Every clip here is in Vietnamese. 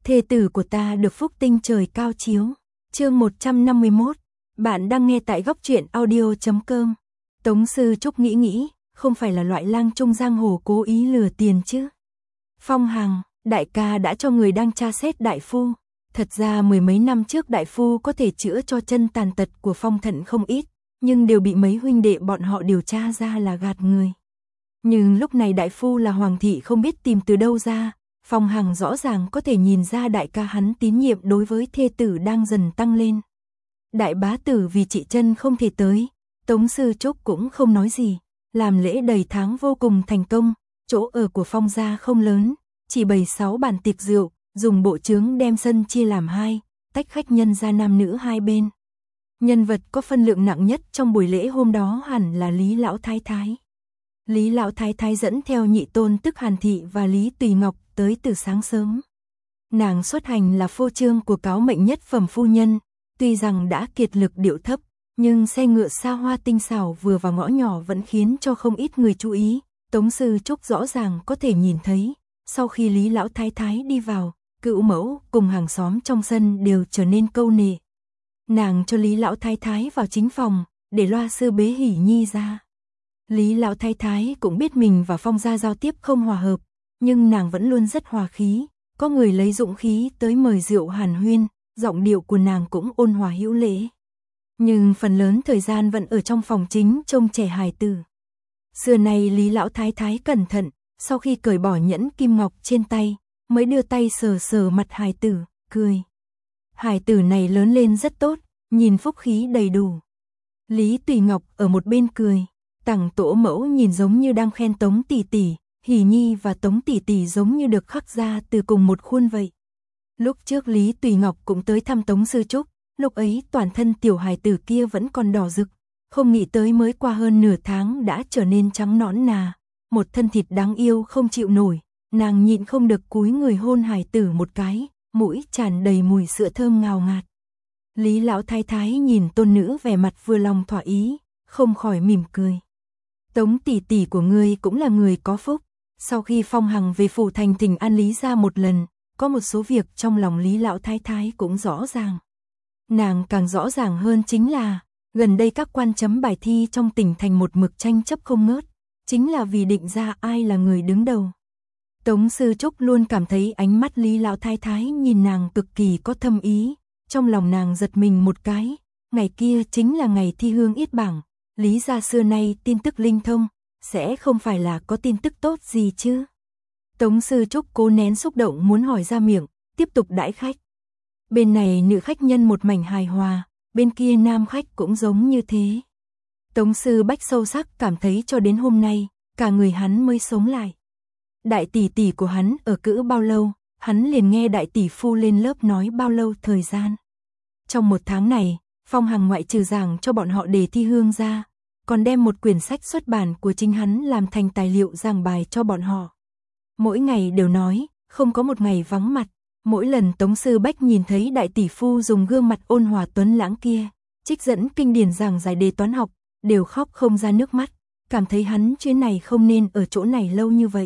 thê tử của ta được phúc tinh trời cao chiếu. Chương 151. Bạn đang nghe tại góc truyện audio.com. Tống Sư Trúc nghĩ, không phải là loại lang trung giang hồ cố ý lừa tiền chứ. Phong Hằng, đại ca đã cho người đang tra xét đại phu. Thật ra mười mấy năm trước đại phu có thể chữa cho chân tàn tật của Phong Thận không ít, nhưng đều bị mấy huynh đệ bọn họ điều tra ra là gạt người. Nhưng lúc này đại phu là Hoàng thị không biết tìm từ đâu ra, Phong Hằng rõ ràng có thể nhìn ra đại ca hắn tín nhiệm đối với thê tử đang dần tăng lên. Đại bá tử vì chị chân không thể tới, Tống Sư Trúc cũng không nói gì, làm lễ đầy tháng vô cùng thành công, chỗ ở của Phong gia không lớn, chỉ bày 6 bàn tiệc rượu, dùng bộ chướng đem sân chia làm hai, tách khách nhân ra nam nữ hai bên. Nhân vật có phân lượng nặng nhất trong buổi lễ hôm đó hẳn là Lý Lão Thái Thái. Lý Lão Thái Thái dẫn theo nhị tôn tức Hàn Thị và Lý Tùy Ngọc tới từ sáng sớm. Nàng xuất hành là phô trương của cáo mệnh nhất phẩm phu nhân, tuy rằng đã kiệt lực điệu thấp, nhưng xe ngựa xa hoa tinh xảo vừa vào ngõ nhỏ vẫn khiến cho không ít người chú ý. Tống Sư Trúc rõ ràng có thể nhìn thấy, sau khi Lý Lão Thái Thái đi vào, cữu mẫu cùng hàng xóm trong sân đều trở nên câu nệ. Nàng cho Lý Lão Thái Thái vào chính phòng, để loa sư bế Hỷ Nhi ra. Lý Lão Thái Thái cũng biết mình và Phong gia giao tiếp không hòa hợp, nhưng nàng vẫn luôn rất hòa khí, có người lấy dũng khí tới mời rượu hàn huyên, giọng điệu của nàng cũng ôn hòa hữu lễ. Nhưng phần lớn thời gian vẫn ở trong phòng chính trông trẻ hài tử. Xưa nay Lý Lão Thái Thái cẩn thận, sau khi cởi bỏ nhẫn kim ngọc trên tay, mới đưa tay sờ sờ mặt hài tử, cười. Hài tử này lớn lên rất tốt, nhìn phúc khí đầy đủ. Lý Tùy Ngọc ở một bên cười, Tằng Tổ mẫu nhìn giống như đang khen Tống tỷ tỷ, Hỷ Nhi và Tống tỷ tỷ giống như được khắc ra từ cùng một khuôn vậy. Lúc trước Lý Tùy Ngọc cũng tới thăm Tống Sư Trúc, lúc ấy toàn thân tiểu hài tử kia vẫn còn đỏ rực, không nghĩ tới mới qua hơn nửa tháng đã trở nên trắng nõn nà, một thân thịt đáng yêu không chịu nổi, nàng nhịn không được cúi người hôn hài tử một cái, mũi tràn đầy mùi sữa thơm ngào ngạt. Lý Lão Thái Thái nhìn tôn nữ vẻ mặt vừa lòng thỏa ý, không khỏi mỉm cười. Tống tỷ tỷ của ngươi cũng là người có phúc. Sau khi Phong Hằng về phủ thành thỉnh an Lý gia một lần, có một số việc trong lòng Lý Lão Thái Thái cũng rõ ràng. Nàng càng rõ ràng hơn chính là, gần đây các quan chấm bài thi trong tỉnh thành một mực tranh chấp không ngớt, chính là vì định ra ai là người đứng đầu. Tống Sư Trúc luôn cảm thấy ánh mắt Lý Lão Thái Thái nhìn nàng cực kỳ có thâm ý, trong lòng nàng giật mình một cái, ngày kia chính là ngày thi hương yết bảng, Lý gia xưa nay tin tức linh thông, sẽ không phải là có tin tức tốt gì chứ. Tống Sư Trúc cố nén xúc động muốn hỏi ra miệng, tiếp tục đãi khách. Bên này nữ khách nhân một mảnh hài hòa, bên kia nam khách cũng giống như thế. Tống Sư Bách sâu sắc cảm thấy cho đến hôm nay, cả người hắn mới sống lại. Đại tỷ tỷ của hắn ở cữ bao lâu, hắn liền nghe đại tỷ phu lên lớp nói bao lâu thời gian. Trong một tháng này, Phong Hằng ngoại trừ giảng cho bọn họ đề thi hương ra, còn đem một quyển sách xuất bản của chính hắn làm thành tài liệu giảng bài cho bọn họ. Mỗi ngày đều nói, không có một ngày vắng mặt, mỗi lần Tống Sư Bách nhìn thấy đại tỷ phu dùng gương mặt ôn hòa tuấn lãng kia, trích dẫn kinh điển giảng giải đề toán học, đều khóc không ra nước mắt, cảm thấy hắn chuyến này không nên ở chỗ này lâu như vậy.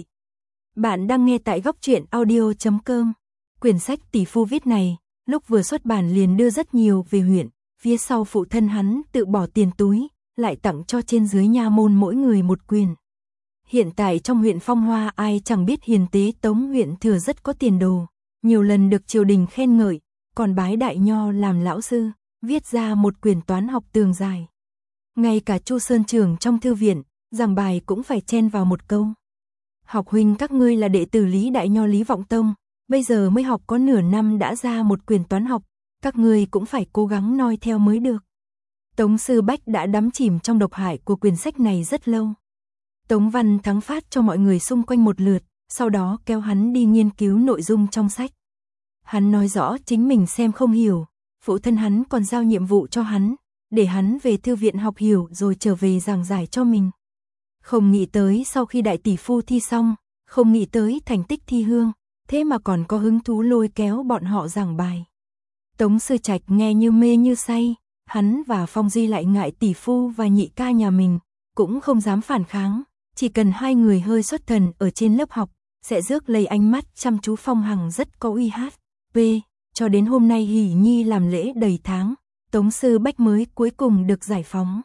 Bạn đang nghe tại góc truyện audio.com. Quyển sách tỷ phu viết này, lúc vừa xuất bản liền đưa rất nhiều về huyện, phía sau phụ thân hắn tự bỏ tiền túi, lại tặng cho trên dưới nha môn mỗi người một quyển. Hiện tại trong huyện Phong Hoa ai chẳng biết hiền tế Tống huyện thừa rất có tiền đồ, nhiều lần được triều đình khen ngợi, còn bái đại nho làm lão sư, viết ra một quyển toán học tường dài. Ngay cả Chu Sơn trưởng trong thư viện, giảng bài cũng phải chen vào một câu. Học huynh các ngươi là đệ tử Lý đại nho Lý Vọng Tông, bây giờ mới học có nửa năm đã ra một quyển toán học, các ngươi cũng phải cố gắng noi theo mới được. Tống Sư Bách đã đắm chìm trong độc hại của quyển sách này rất lâu. Tống Văn Thắng phát cho mọi người xung quanh một lượt, sau đó kéo hắn đi nghiên cứu nội dung trong sách. Hắn nói rõ chính mình xem không hiểu, phụ thân hắn còn giao nhiệm vụ cho hắn, để hắn về thư viện học hiểu rồi trở về giảng giải cho mình. Không nghĩ tới sau khi đại tỷ phu thi xong, không nghĩ tới thành tích thi hương, thế mà còn có hứng thú lôi kéo bọn họ giảng bài. Tống Sư Trạch nghe như mê như say, hắn và Phong Di lại ngại tỷ phu và nhị ca nhà mình, cũng không dám phản kháng, chỉ cần hai người hơi xuất thần ở trên lớp học, sẽ rước lấy ánh mắt chăm chú Phong Hằng rất có uy hát. cho đến hôm nay Hỷ Nhi làm lễ đầy tháng, Tống Sư Bách mới cuối cùng được giải phóng.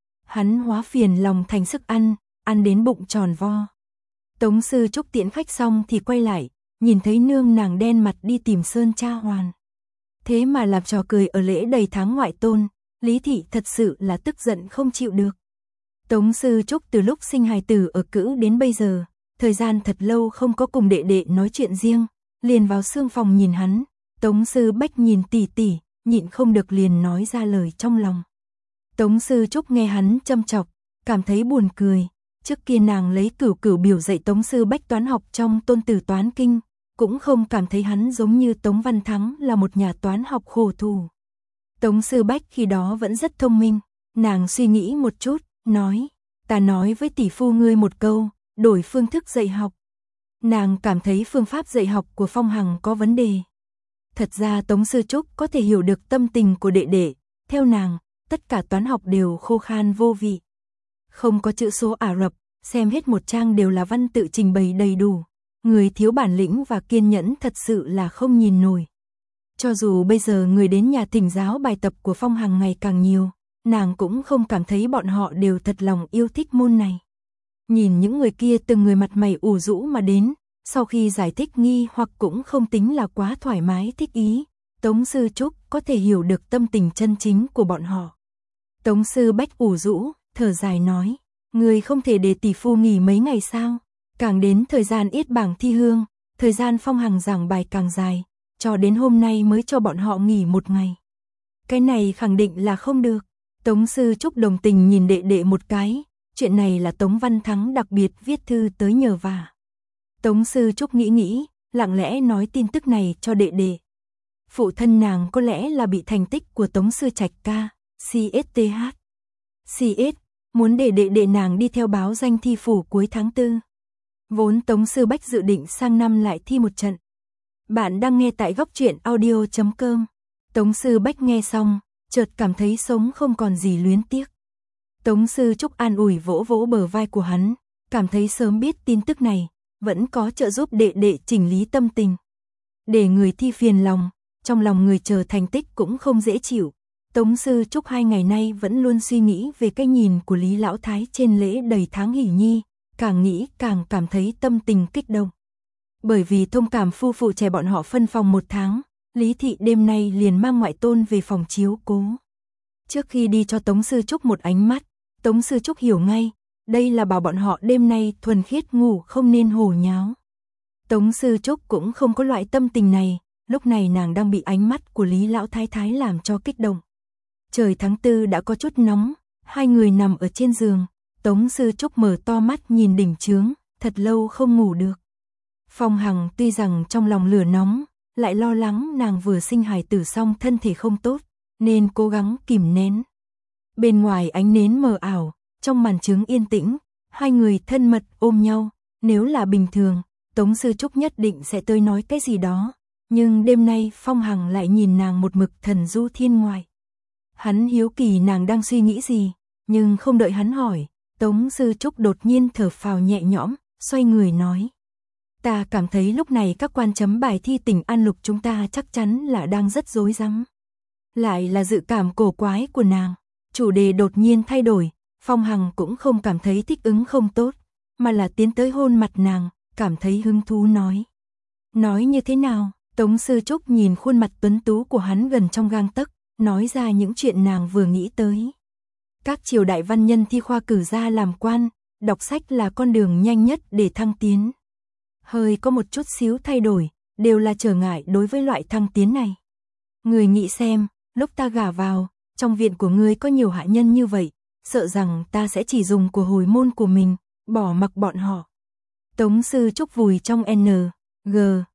Hắn hóa phiền lòng thành sức ăn đến bụng tròn vo. Tống Sư Trúc tiễn khách xong thì quay lại, nhìn thấy nương nàng đen mặt đi tìm Sơn Cha Hoàn. Thế mà làm trò cười ở lễ đầy tháng ngoại tôn, Lý Thị thật sự là tức giận không chịu được. Tống Sư Trúc từ lúc sinh hài tử ở cữ đến bây giờ, thời gian thật lâu không có cùng đệ đệ nói chuyện riêng, liền vào xương phòng nhìn hắn. Tống Sư Bách nhìn tỉ tỉ, nhịn không được liền nói ra lời trong lòng. Tống Sư Trúc nghe hắn châm chọc, cảm thấy buồn cười. Trước kia nàng lấy Cửu Cửu biểu dạy Tống Sư Bách toán học trong Tôn Tử Toán Kinh, cũng không cảm thấy hắn giống như Tống Văn Thắng là một nhà toán học khổ thủ. Tống Sư Bách khi đó vẫn rất thông minh, nàng suy nghĩ một chút, nói, ta nói với tỷ phu ngươi một câu, đổi phương thức dạy học. Nàng cảm thấy phương pháp dạy học của Phong Hằng có vấn đề. Thật ra Tống Sư Trúc có thể hiểu được tâm tình của đệ đệ, theo nàng, tất cả toán học đều khô khan vô vị. Không có chữ số Ả Rập, xem hết một trang đều là văn tự trình bày đầy đủ. Người thiếu bản lĩnh và kiên nhẫn thật sự là không nhìn nổi. Cho dù bây giờ người đến nhà thỉnh giáo bài tập của Phong Hằng ngày càng nhiều, nàng cũng không cảm thấy bọn họ đều thật lòng yêu thích môn này. Nhìn những người kia từng người mặt mày ủ rũ mà đến, sau khi giải thích nghi hoặc cũng không tính là quá thoải mái thích ý, Tống Sư Trúc có thể hiểu được tâm tình chân chính của bọn họ. Tống Sư Bách ủ rũ, thở dài nói, người không thể để tỷ phu nghỉ mấy ngày sao? Càng đến thời gian yết bảng thi hương, thời gian Phong Hằng giảng bài càng dài, cho đến hôm nay mới cho bọn họ nghỉ một ngày. Cái này khẳng định là không được. Tống Sư Trúc đồng tình nhìn đệ đệ một cái, chuyện này là Tống Văn Thắng đặc biệt viết thư tới nhờ vả. Tống Sư Trúc nghĩ, lặng lẽ nói tin tức này cho đệ đệ. Phụ thân nàng có lẽ là bị thành tích của Tống Sư Trạch ca, CS muốn để đệ nàng đi theo báo danh thi phủ cuối tháng 4. Vốn Tống Sư Bách dự định sang năm lại thi một trận. Bạn đang nghe tại góc truyện audio.com. Tống Sư Bách nghe xong, chợt cảm thấy sống không còn gì luyến tiếc. Tống Sư Trúc an ủi vỗ vỗ bờ vai của hắn, cảm thấy sớm biết tin tức này, vẫn có trợ giúp đệ đệ chỉnh lý tâm tình. Để người thi phiền lòng, trong lòng người chờ thành tích cũng không dễ chịu. Tống Sư Trúc 2 ngày nay vẫn luôn suy nghĩ về cái nhìn của Lý Lão Thái trên lễ đầy tháng Hỷ Nhi, càng nghĩ càng cảm thấy tâm tình kích động. Bởi vì thông cảm phu phụ trẻ bọn họ phân phòng 1 tháng, Lý Thị đêm nay liền mang ngoại tôn về phòng chiếu cố. Trước khi đi cho Tống Sư Trúc một ánh mắt, Tống Sư Trúc hiểu ngay, đây là bảo bọn họ đêm nay thuần khiết ngủ không nên hồ nháo. Tống Sư Trúc cũng không có loại tâm tình này, lúc này nàng đang bị ánh mắt của Lý Lão Thái Thái làm cho kích động. Trời tháng 4 đã có chút nóng, hai người nằm ở trên giường, Tống Sư Trúc mở to mắt nhìn đỉnh chướng, thật lâu không ngủ được. Phong Hằng tuy rằng trong lòng lửa nóng, lại lo lắng nàng vừa sinh hài tử xong thân thể không tốt, nên cố gắng kìm nén. Bên ngoài ánh nến mờ ảo, trong màn trướng yên tĩnh, hai người thân mật ôm nhau, nếu là bình thường, Tống Sư Trúc nhất định sẽ tới nói cái gì đó, nhưng đêm nay Phong Hằng lại nhìn nàng một mực thần du thiên ngoại. Hắn hiếu kỳ nàng đang suy nghĩ gì, nhưng không đợi hắn hỏi, Tống Sư Trúc đột nhiên thở phào nhẹ nhõm, xoay người nói. Ta cảm thấy lúc này các quan chấm bài thi tỉnh An Lục chúng ta chắc chắn là đang rất rối rắm. Lại là dự cảm cổ quái của nàng, chủ đề đột nhiên thay đổi, Phong Hằng cũng không cảm thấy thích ứng không tốt, mà là tiến tới hôn mặt nàng, cảm thấy hứng thú nói. Nói như thế nào? Tống Sư Trúc nhìn khuôn mặt tuấn tú của hắn gần trong gang tấc, nói ra những chuyện nàng vừa nghĩ tới. Các triều đại văn nhân thi khoa cử ra làm quan, đọc sách là con đường nhanh nhất để thăng tiến. Hơi có một chút xíu thay đổi, đều là trở ngại đối với loại thăng tiến này. Người nghĩ xem, lúc ta gả vào, trong viện của ngươi có nhiều hạ nhân như vậy, sợ rằng ta sẽ chỉ dùng của hồi môn của mình, bỏ mặc bọn họ. Tống Sư Trúc vùi trong N, G,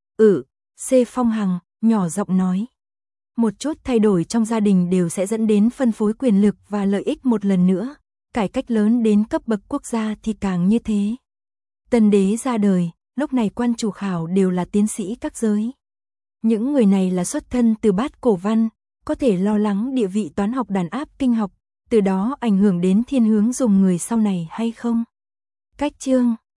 C Phong Hằng, nhỏ giọng nói. Một chút thay đổi trong gia đình đều sẽ dẫn đến phân phối quyền lực và lợi ích một lần nữa, cải cách lớn đến cấp bậc quốc gia thì càng như thế. Tân đế ra đời, lúc này quan chủ khảo đều là tiến sĩ các giới. Những người này là xuất thân từ bát cổ văn, có thể lo lắng địa vị toán học đàn áp kinh học, từ đó ảnh hưởng đến thiên hướng dùng người sau này hay không? Cách chương